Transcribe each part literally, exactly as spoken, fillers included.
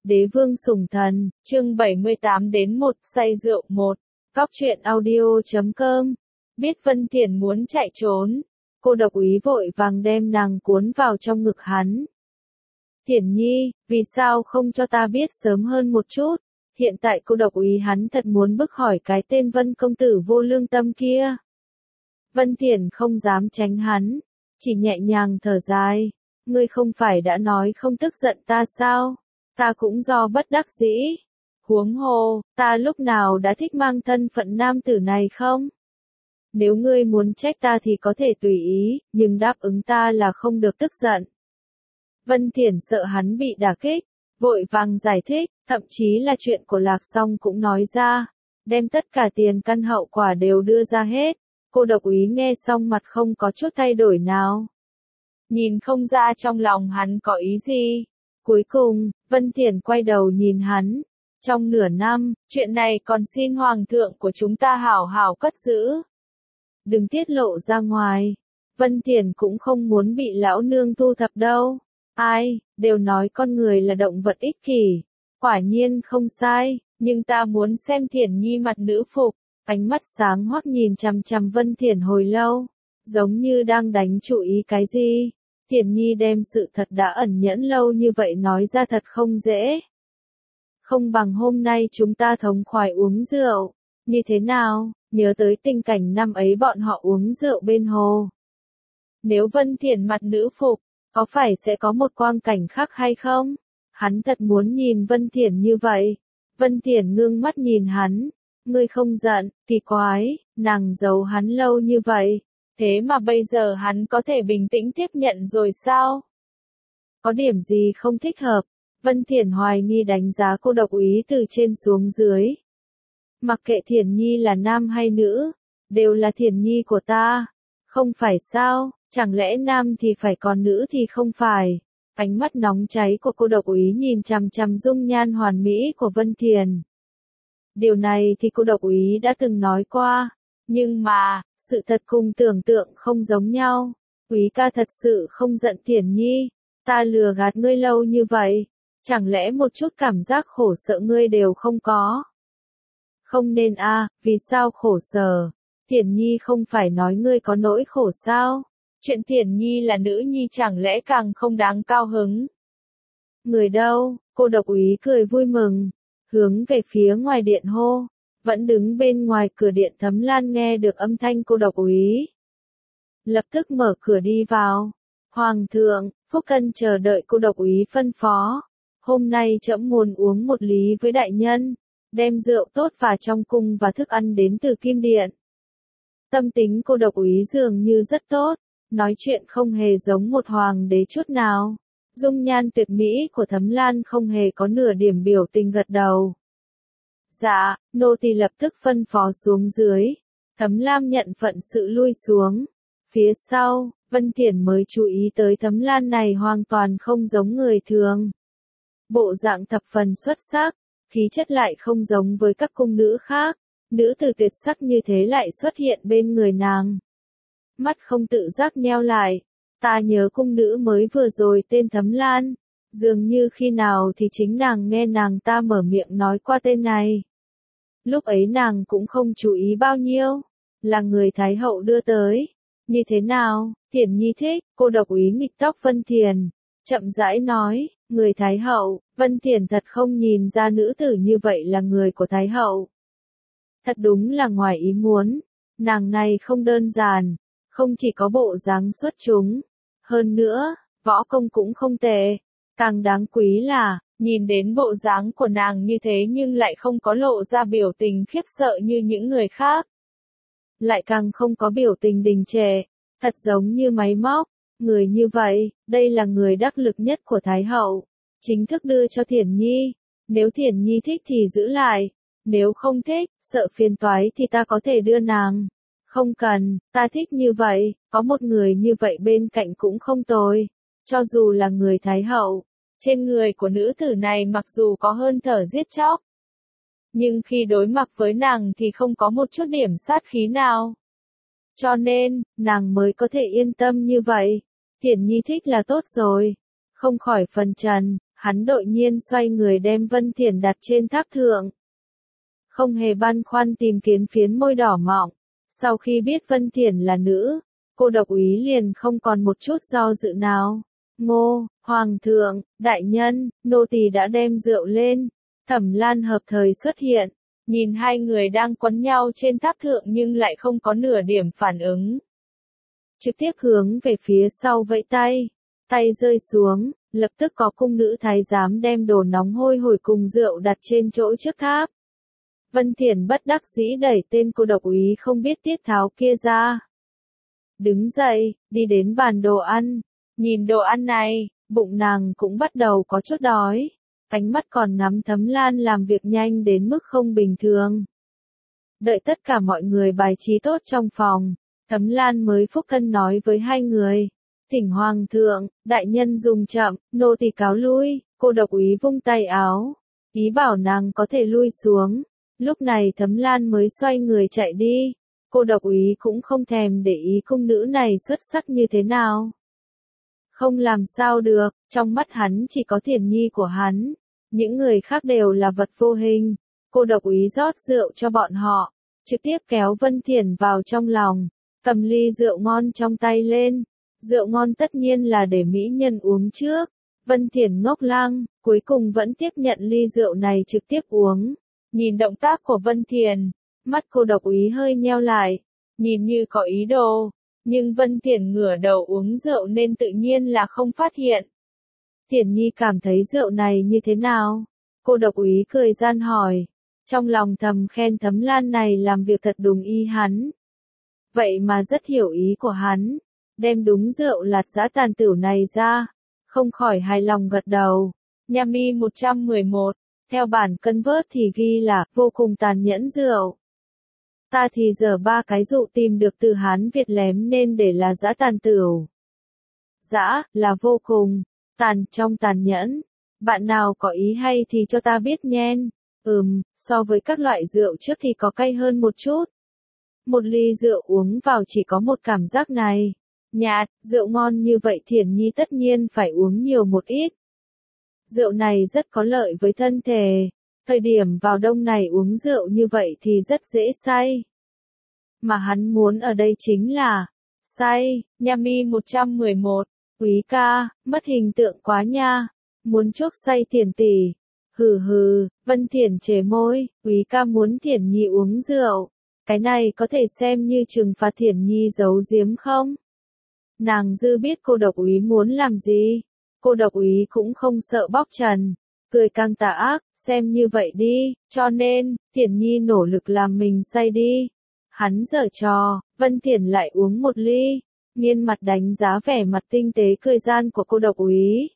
Đế vương sủng thần, chương bảy mươi tám đến một, say rượu một. Góc truyện audio chấm com. Biết Vân Thiển muốn chạy trốn, cô độc úy vội vàng đem nàng cuốn vào trong ngực hắn. Thiển nhi, vì sao không cho ta biết sớm hơn một chút? Hiện tại cô độc úy hắn thật muốn bức hỏi cái tên Vân công tử vô lương tâm kia. Vân Thiển không dám tránh hắn, chỉ nhẹ nhàng thở dài. Ngươi không phải đã nói không tức giận ta sao? Ta cũng do bất đắc dĩ. Huống hồ, ta lúc nào đã thích mang thân phận nam tử này không? Nếu ngươi muốn trách ta thì có thể tùy ý, nhưng đáp ứng ta là không được tức giận. Vân Thiển sợ hắn bị đả kích, vội vàng giải thích, thậm chí là chuyện của Lạc Song cũng nói ra, đem tất cả tiền căn hậu quả đều đưa ra hết. Cô độc úy nghe xong mặt không có chút thay đổi nào. Nhìn không ra trong lòng hắn có ý gì. Cuối cùng, Vân Thiển quay đầu nhìn hắn. Trong nửa năm, chuyện này còn xin hoàng thượng của chúng ta hảo hảo cất giữ. Đừng tiết lộ ra ngoài. Vân Thiển cũng không muốn bị lão nương thu thập đâu. Ai, đều nói con người là động vật ích kỷ. Quả nhiên không sai, nhưng ta muốn xem Thiển nhi mặt nữ phục. Ánh mắt sáng hoắc nhìn chằm chằm Vân Thiển hồi lâu, giống như đang đánh chú ý cái gì. Thiển nhi đem sự thật đã ẩn nhẫn lâu như vậy nói ra thật không dễ. Không bằng hôm nay chúng ta thống khoái uống rượu, như thế nào, nhớ tới tình cảnh năm ấy bọn họ uống rượu bên hồ. Nếu Vân Thiển mặt nữ phục, có phải sẽ có một quang cảnh khác hay không? Hắn thật muốn nhìn Vân Thiển như vậy. Vân Thiển ngưng mắt nhìn hắn. Ngươi không giận, kỳ quái, nàng giấu hắn lâu như vậy, thế mà bây giờ hắn có thể bình tĩnh tiếp nhận rồi sao? Có điểm gì không thích hợp? Vân Thiển hoài nghi đánh giá cô độc úy từ trên xuống dưới. Mặc kệ Thiển nhi là nam hay nữ, đều là Thiển nhi của ta. Không phải sao, chẳng lẽ nam thì phải còn nữ thì không phải? Ánh mắt nóng cháy của cô độc úy nhìn chằm chằm dung nhan hoàn mỹ của Vân Thiển. Điều này thì cô độc úy đã từng nói qua, nhưng mà, sự thật cùng tưởng tượng không giống nhau. Úy ca thật sự không giận Thiển nhi, ta lừa gạt ngươi lâu như vậy, chẳng lẽ một chút cảm giác khổ sợ ngươi đều không có? Không nên a, à, vì sao khổ sở? Thiển nhi không phải nói ngươi có nỗi khổ sao? Chuyện Thiển nhi là nữ nhi chẳng lẽ càng không đáng cao hứng? Người đâu? Cô độc úy cười vui mừng. Hướng về phía ngoài điện hô, vẫn đứng bên ngoài cửa điện Thấm Lan nghe được âm thanh cô độc úy. Lập tức mở cửa đi vào. Hoàng thượng, Phúc Cân chờ đợi cô độc úy phân phó. Hôm nay trẫm muốn uống một lý với đại nhân, đem rượu tốt và trong cung và thức ăn đến từ Kim Điện. Tâm tính cô độc úy dường như rất tốt, nói chuyện không hề giống một hoàng đế chút nào. Dung nhan tuyệt mỹ của Thấm Lan không hề có nửa điểm biểu tình gật đầu. Dạ, nô tỳ lập tức phân phó xuống dưới. Thấm Lam nhận phận sự lui xuống. Phía sau, Vân Thiển mới chú ý tới Thấm Lan này hoàn toàn không giống người thường. Bộ dạng thập phần xuất sắc, khí chất lại không giống với các cung nữ khác. Nữ tử tuyệt sắc như thế lại xuất hiện bên người nàng. Mắt không tự giác nheo lại. Ta nhớ cung nữ mới vừa rồi tên Thấm Lan, dường như khi nào thì chính nàng nghe nàng ta mở miệng nói qua tên này. Lúc ấy nàng cũng không chú ý bao nhiêu, là người Thái Hậu đưa tới. Như thế nào, Thiển nhi thích? Cô độc úy nghịch tóc Vân Thiển, chậm rãi nói, người Thái Hậu. Vân Thiển thật không nhìn ra nữ tử như vậy là người của Thái Hậu. Thật đúng là ngoài ý muốn, nàng này không đơn giản. Không chỉ có bộ dáng xuất chúng, hơn nữa, võ công cũng không tệ. Càng đáng quý là, nhìn đến bộ dáng của nàng như thế nhưng lại không có lộ ra biểu tình khiếp sợ như những người khác. Lại càng không có biểu tình đình trệ, thật giống như máy móc. Người như vậy, đây là người đắc lực nhất của Thái Hậu. Chính thức đưa cho Thiển nhi. Nếu Thiển nhi thích thì giữ lại. Nếu không thích, sợ phiền toái thì ta có thể đưa nàng. Không cần, ta thích như vậy, có một người như vậy bên cạnh cũng không tồi. Cho dù là người Thái Hậu, trên người của nữ tử này mặc dù có hơi thở giết chóc, nhưng khi đối mặt với nàng thì không có một chút điểm sát khí nào. Cho nên, nàng mới có thể yên tâm như vậy. Thiển nhi thích là tốt rồi. Không khỏi phần trần, Hắn đột nhiên xoay người đem Vân Thiển đặt trên tháp thượng. Không hề băn khoăn tìm kiếm phiến môi đỏ mọng. Sau khi biết Vân Thiển là nữ, cô độc úy liền không còn một chút do dự nào. Ngô, Hoàng thượng, đại nhân, nô tỳ đã đem rượu lên. Thẩm Lan hợp thời xuất hiện, nhìn hai người đang quấn nhau trên tháp thượng nhưng lại không có nửa điểm phản ứng. Trực tiếp hướng về phía sau vẫy tay, tay rơi xuống, lập tức có cung nữ thái giám đem đồ nóng hôi hổi cùng rượu đặt trên chỗ trước tháp. Vân Thiển bất đắc dĩ đẩy tên cô độc úy không biết tiết tháo kia ra. Đứng dậy, đi đến bàn đồ ăn, nhìn đồ ăn này, bụng nàng cũng bắt đầu có chút đói. Ánh mắt còn ngắm Thẩm Lan làm việc nhanh đến mức không bình thường. Đợi tất cả mọi người bài trí tốt trong phòng, Thẩm Lan mới phúc thân nói với hai người. Thỉnh Hoàng thượng, đại nhân dùng chậm, nô tỳ cáo lui. Cô độc úy vung tay áo, ý bảo nàng có thể lui xuống. Lúc này Thẩm Lan mới xoay người chạy đi. Cô độc úy cũng không thèm để ý cung nữ này xuất sắc như thế nào. Không làm sao được, trong mắt hắn chỉ có Thiển Nhi của hắn. Những người khác đều là vật vô hình. Cô độc úy rót rượu cho bọn họ, trực tiếp kéo Vân Thiển vào trong lòng, cầm ly rượu ngon trong tay lên. Rượu ngon tất nhiên là để mỹ nhân uống trước. Vân Thiển ngốc lăng, cuối cùng vẫn tiếp nhận ly rượu này trực tiếp uống. Nhìn động tác của Vân Thiển, mắt cô độc úy hơi nheo lại, nhìn như có ý đồ, nhưng Vân Thiển ngửa đầu uống rượu nên tự nhiên là không phát hiện. Thiển Nhi cảm thấy rượu này như thế nào? Cô độc úy cười gian hỏi, trong lòng thầm khen Thẩm Lan này làm việc thật đúng ý hắn. Vậy mà rất hiểu ý của hắn, đem đúng rượu lạt giã tàn tửu này ra, không khỏi hài lòng gật đầu. Yami một trăm mười một, theo bản cân vớt thì ghi là vô cùng tàn nhẫn rượu. Ta thì giờ ba cái dụ tìm được từ Hán Việt lém nên để là giã tàn tửu. Giã là vô cùng, tàn trong tàn nhẫn. Bạn nào có ý hay thì cho ta biết nhen. Ừm, so với các loại rượu trước thì có cay hơn một chút. Một ly rượu uống vào chỉ có một cảm giác này. Nhạt, rượu ngon như vậy Thiển Nhi tất nhiên phải uống nhiều một ít. Rượu này rất có lợi với thân thể. Thời điểm vào đông này uống rượu như vậy thì rất dễ say. Mà hắn muốn ở đây chính là say. Yami một trăm mười một, úy ca, mất hình tượng quá nha. Muốn chuốc say Thiển tỷ. Hừ hừ, Vân Thiển chề môi, úy ca muốn Thiển Nhi uống rượu. Cái này có thể xem như trừng phạt Thiển Nhi giấu giếm không? Nàng dư biết cô độc úy muốn làm gì. Cô độc úy cũng không sợ bóc trần. Cười càng tà ác, xem như vậy đi, cho nên, Thiển Nhi nỗ lực làm mình say đi. Hắn giở trò, Vân Thiển lại uống một ly, nghiêng mặt đánh giá vẻ mặt tinh tế cười gian của cô độc úy.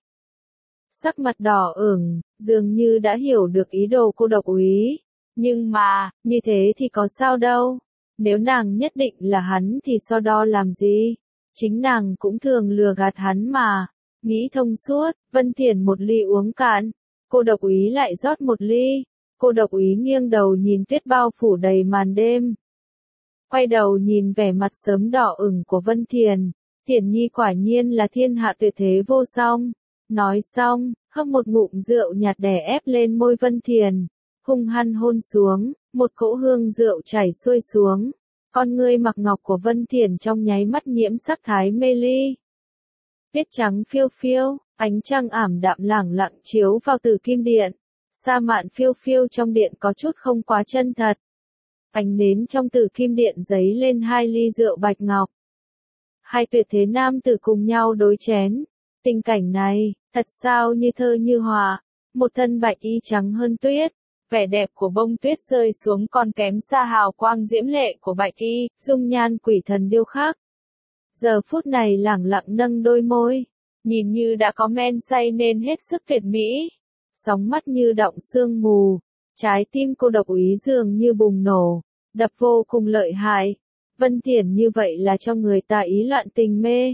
Sắc mặt đỏ ửng, dường như đã hiểu được ý đồ cô độc úy. Nhưng mà, như thế thì có sao đâu. Nếu nàng nhất định là hắn thì so đo làm gì? Chính nàng cũng thường lừa gạt hắn mà. Nghĩ thông suốt, Vân Thiển một ly uống cạn. Cô độc úy lại rót một ly. Cô độc úy nghiêng đầu nhìn tuyết bao phủ đầy màn đêm. Quay đầu nhìn vẻ mặt sớm đỏ ửng của Vân Thiển. Thiển Nhi quả nhiên là thiên hạ tuyệt thế vô song. Nói xong, hấp một ngụm rượu nhạt đè ép lên môi Vân Thiển. Hung hăng hôn xuống, một cỗ hương rượu chảy xuôi xuống. Con ngươi mặc ngọc của Vân Thiển trong nháy mắt nhiễm sắc thái mê ly. Tuyết trắng phiêu phiêu, ánh trăng ảm đạm lẳng lặng chiếu vào Tử Kim Điện. Sa mạn phiêu phiêu trong điện có chút không quá chân thật. Ánh nến trong Tử Kim Điện giấy lên hai ly rượu bạch ngọc. Hai tuyệt thế nam tử cùng nhau đối chén. Tình cảnh này, thật sao như thơ như họa. Một thân bạch y trắng hơn tuyết. Vẻ đẹp của bông tuyết rơi xuống còn kém xa hào quang diễm lệ của bạch y, dung nhan quỷ thần điêu khắc. Giờ phút này lẳng lặng nâng đôi môi, nhìn như đã có men say nên hết sức tuyệt mỹ. Sóng mắt như đọng sương mù, trái tim cô độc úy dường như bùng nổ, đập vô cùng lợi hại. Vân Thiển như vậy là cho người ta ý loạn tình mê.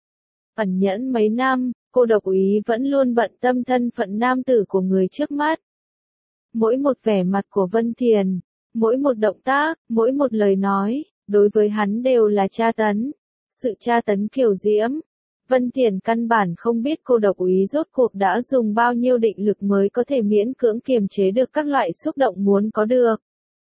Ẩn nhẫn mấy năm, cô độc úy vẫn luôn bận tâm thân phận nam tử của người trước mắt. Mỗi một vẻ mặt của Vân Thiển, mỗi một động tác, mỗi một lời nói, đối với hắn đều là tra tấn. Sự tra tấn kiều diễm. Vân Thiển căn bản không biết cô độc úy rốt cuộc đã dùng bao nhiêu định lực mới có thể miễn cưỡng kiềm chế được các loại xúc động muốn có được.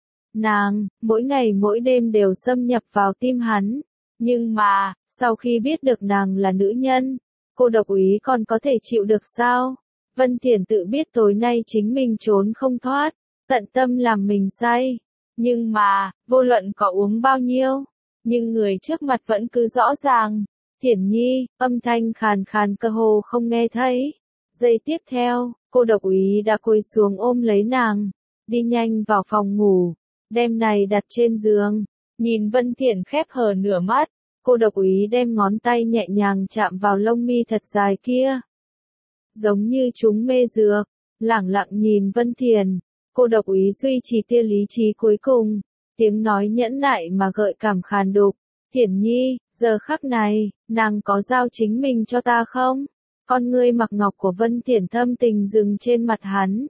Nàng, mỗi ngày mỗi đêm đều xâm nhập vào tim hắn. Nhưng mà, sau khi biết được nàng là nữ nhân, cô độc úy còn có thể chịu được sao? Vân Thiển tự biết tối nay chính mình trốn không thoát, tận tâm làm mình say. Nhưng mà, vô luận có uống bao nhiêu, nhưng người trước mặt vẫn cứ rõ ràng. Thiển Nhi, âm thanh khàn khàn cơ hồ không nghe thấy. Giây tiếp theo, cô độc úy đã cúi xuống ôm lấy nàng, đi nhanh vào phòng ngủ, đem này đặt trên giường. Nhìn Vân Thiển khép hờ nửa mắt, cô độc úy đem ngón tay nhẹ nhàng chạm vào lông mi thật dài kia. Giống như chúng mê dược, lẳng lặng nhìn Vân Thiển, cô độc úy duy trì tia lý trí cuối cùng, tiếng nói nhẫn nại mà gợi cảm khàn đục. Thiển Nhi, giờ khắc này, nàng có giao chính mình cho ta không? Con ngươi mặc ngọc của Vân Thiển thâm tình dừng trên mặt hắn.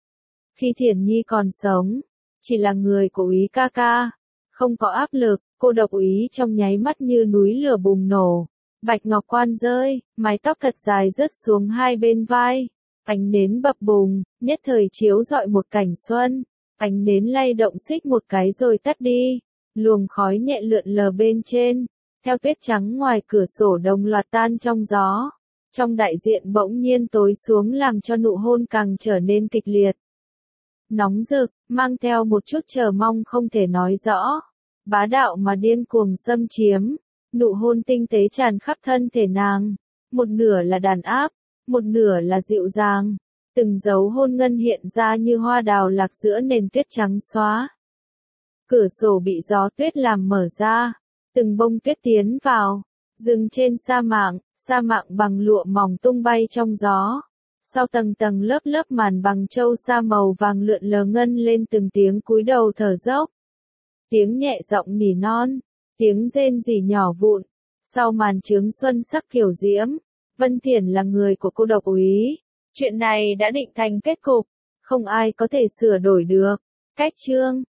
Khi Thiển Nhi còn sống, chỉ là người của úy ca ca, không có áp lực, cô độc úy trong nháy mắt như núi lửa bùng nổ. Bạch ngọc quan rơi, mái tóc thật dài rớt xuống hai bên vai, ánh nến bập bùng, nhất thời chiếu rọi một cảnh xuân, ánh nến lay động xích một cái rồi tắt đi, luồng khói nhẹ lượn lờ bên trên, theo tuyết trắng ngoài cửa sổ đồng loạt tan trong gió, trong đại diện bỗng nhiên tối xuống làm cho nụ hôn càng trở nên kịch liệt. Nóng rực, mang theo một chút chờ mong không thể nói rõ, bá đạo mà điên cuồng xâm chiếm. Nụ hôn tinh tế tràn khắp thân thể nàng, một nửa là đàn áp, một nửa là dịu dàng, từng dấu hôn ngân hiện ra như hoa đào lạc giữa nền tuyết trắng xóa. Cửa sổ bị gió tuyết làm mở ra, từng bông tuyết tiến vào, dừng trên sa mạc, sa mạc bằng lụa mỏng tung bay trong gió. Sau tầng tầng lớp lớp màn bằng châu sa màu vàng lượn lờ ngân lên từng tiếng cúi đầu thở dốc. Tiếng nhẹ giọng nỉ non. Tiếng rên rỉ nhỏ vụn, sau màn chướng xuân sắc kiểu diễm, Vân Thiển là người của cô độc úy. Chuyện này đã định thành kết cục, không ai có thể sửa đổi được. Cách chương